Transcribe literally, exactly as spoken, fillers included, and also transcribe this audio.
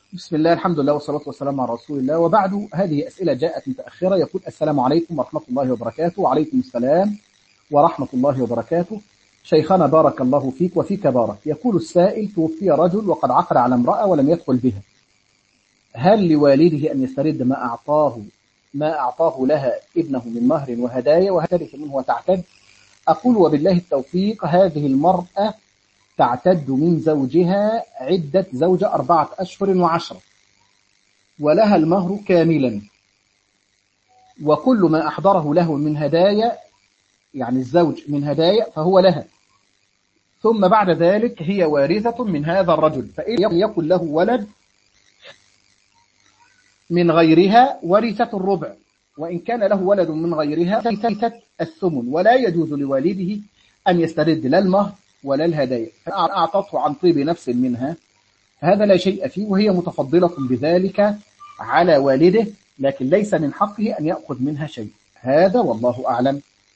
بسم الله، الحمد لله والصلاة والسلام على رسول الله، وبعد. هذه أسئلة جاءت متأخرة. يقول: السلام عليكم ورحمة الله وبركاته. وعليكم السلام ورحمة الله وبركاته. شيخنا بارك الله فيك وفيك بارك. يقول السائل: توفي رجل وقد عقد على امرأة ولم يدخل بها، هل لوالده أن يسترد ما أعطاه ما أعطاه لها ابنه من مهر وهدايا وهترث منه وتعتد؟ أقول: وبالله التوفيق. هذه المرأة تعتد من زوجها عدة زوجة أربعة أشهر وعشرة، ولها المهر كاملا، وكل ما أحضره له من هدايا، يعني الزوج من هدايا، فهو لها. ثم بعد ذلك هي وارثة من هذا الرجل، فإن يكن له ولد من غيرها ورثت الربع، وإن كان له ولد من غيرها ورثت الثمن. ولا يجوز لوالده أن يسترد لا المهر ولا الهدايا، فأعطته عن طيب نفس منها، هذا لا شيء فيه، وهي متفضلة بذلك على والده، لكن ليس من حقه أن يأخذ منها شيء. هذا والله أعلم.